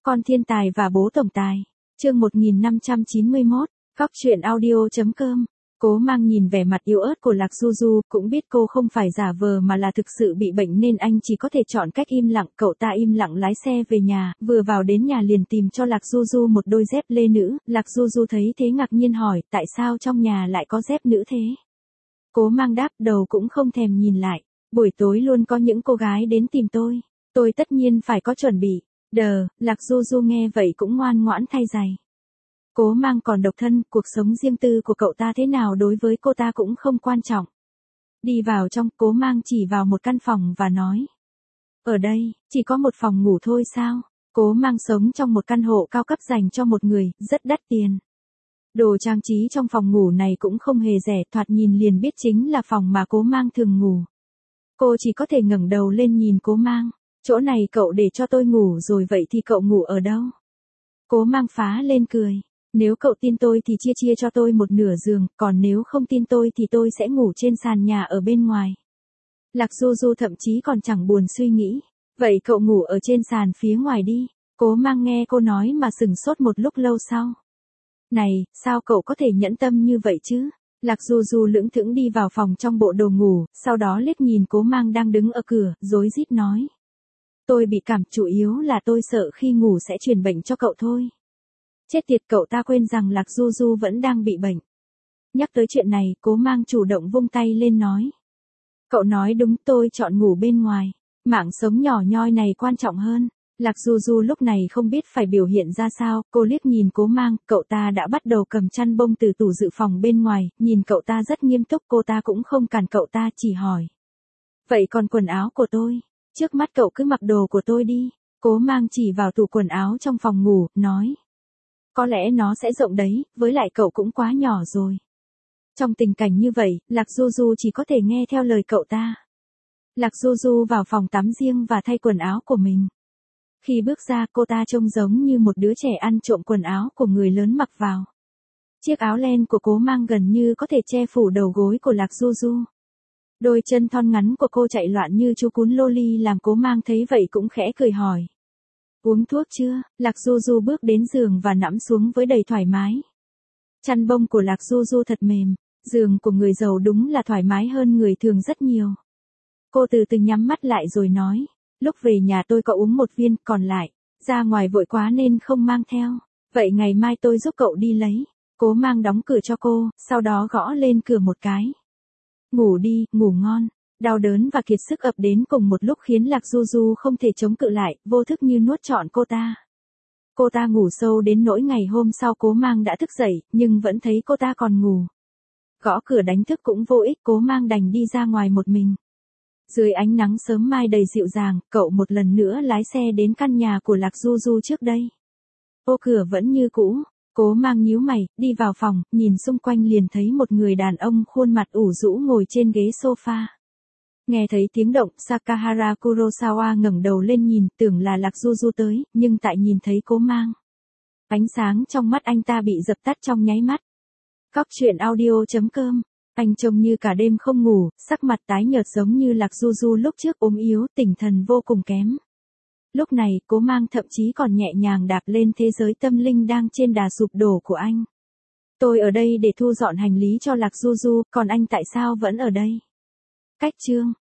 Con thiên tài và bố tổng tài. Chương 1591, Cóc truyện audio.com. Cố Mang nhìn vẻ mặt yếu ớt của Lạc Du Du, cũng biết cô không phải giả vờ mà là thực sự bị bệnh nên anh chỉ có thể chọn cách im lặng. Cậu ta im lặng lái xe về nhà, vừa vào đến nhà liền tìm cho Lạc Du Du một đôi dép lê nữ. Lạc Du Du thấy thế ngạc nhiên hỏi, tại sao trong nhà lại có dép nữ thế? Cố Mang đáp, đầu cũng không thèm nhìn lại. Buổi tối luôn có những cô gái đến tìm tôi tất nhiên phải có chuẩn bị. Lạc Du Du nghe vậy cũng ngoan ngoãn thay giày. Cố Mang còn độc thân, cuộc sống riêng tư của cậu ta thế nào đối với cô ta cũng không quan trọng. Đi vào trong, Cố Mang chỉ vào một căn phòng và nói. Ở đây, chỉ có một phòng ngủ thôi sao? Cố Mang sống trong một căn hộ cao cấp dành cho một người, rất đắt tiền. Đồ trang trí trong phòng ngủ này cũng không hề rẻ, thoạt nhìn liền biết chính là phòng mà Cố Mang thường ngủ. Cô chỉ có thể ngẩng đầu lên nhìn Cố Mang. Chỗ này cậu để cho tôi ngủ rồi, vậy thì cậu ngủ ở đâu? Cố Mang phá lên cười. Nếu cậu tin tôi thì chia cho tôi một nửa giường, còn nếu không tin tôi thì tôi sẽ ngủ trên sàn nhà ở bên ngoài. Lạc Du Du thậm chí còn chẳng buồn suy nghĩ. Vậy cậu ngủ ở trên sàn phía ngoài đi. Cố Mang nghe cô nói mà sửng sốt một lúc lâu sau. Này, sao cậu có thể nhẫn tâm như vậy chứ? Lạc Du Du lững thững đi vào phòng trong bộ đồ ngủ, sau đó liếc nhìn Cố Mang đang đứng ở cửa, rối rít nói. Tôi bị cảm, chủ yếu là tôi sợ khi ngủ sẽ truyền bệnh cho cậu thôi. Chết tiệt, cậu ta quên rằng Lạc Du Du vẫn đang bị bệnh. Nhắc tới chuyện này, Cố Mang chủ động vung tay lên nói. Cậu nói đúng, tôi chọn ngủ bên ngoài. Mạng sống nhỏ nhoi này quan trọng hơn. Lạc Du Du lúc này không biết phải biểu hiện ra sao, cô liếc nhìn Cố Mang, cậu ta đã bắt đầu cầm chăn bông từ tủ dự phòng bên ngoài, nhìn cậu ta rất nghiêm túc, cô ta cũng không cản cậu ta, chỉ hỏi. Vậy còn quần áo của tôi? Trước mắt cậu cứ mặc đồ của tôi đi. Cố Mang chỉ vào tủ quần áo trong phòng ngủ, nói. Có lẽ nó sẽ rộng đấy, với lại cậu cũng quá nhỏ rồi. Trong tình cảnh như vậy, Lạc Du Du chỉ có thể nghe theo lời cậu ta. Lạc Du Du vào phòng tắm riêng và thay quần áo của mình. Khi bước ra, cô ta trông giống như một đứa trẻ ăn trộm quần áo của người lớn mặc vào. Chiếc áo len của Cố Mang gần như có thể che phủ đầu gối của Lạc Du Du. Đôi chân thon ngắn của cô chạy loạn như chú cún loli làm Cố Mang thấy vậy cũng khẽ cười hỏi. Uống thuốc chưa? Lạc Du Du bước đến giường và nằm xuống với đầy thoải mái. Chăn bông của Lạc Du Du thật mềm, giường của người giàu đúng là thoải mái hơn người thường rất nhiều. Cô từ từ nhắm mắt lại rồi nói, lúc về nhà tôi có uống một viên, còn lại, ra ngoài vội quá nên không mang theo. Vậy ngày mai tôi giúp cậu đi lấy. Cố Mang đóng cửa cho cô, sau đó gõ lên cửa một cái. Ngủ đi, ngủ ngon. Đau đớn và kiệt sức ập đến cùng một lúc khiến Lạc Du Du không thể chống cự lại, vô thức như nuốt trọn cô ta. Cô ta ngủ sâu đến nỗi ngày hôm sau Cố Mang đã thức dậy, nhưng vẫn thấy cô ta còn ngủ. Gõ cửa đánh thức cũng vô ích, Cố Mang đành đi ra ngoài một mình. Dưới ánh nắng sớm mai đầy dịu dàng, cậu một lần nữa lái xe đến căn nhà của Lạc Du Du trước đây. Ô cửa vẫn như cũ. Cố Mang nhíu mày, đi vào phòng, nhìn xung quanh liền thấy một người đàn ông khuôn mặt ủ rũ ngồi trên ghế sofa. Nghe thấy tiếng động, Sakahara Kurosawa ngẩng đầu lên nhìn, tưởng là Lạc Du Du tới, nhưng tại nhìn thấy Cố Mang. Ánh sáng trong mắt anh ta bị dập tắt trong nháy mắt. Cóc truyện audio.com. Anh trông như cả đêm không ngủ, sắc mặt tái nhợt giống như Lạc Du Du lúc trước ốm yếu, tinh thần vô cùng kém. Lúc này, Cố Mang thậm chí còn nhẹ nhàng đạp lên thế giới tâm linh đang trên đà sụp đổ của anh. Tôi ở đây để thu dọn hành lý cho Lạc Du Du, còn anh tại sao vẫn ở đây? Cách chương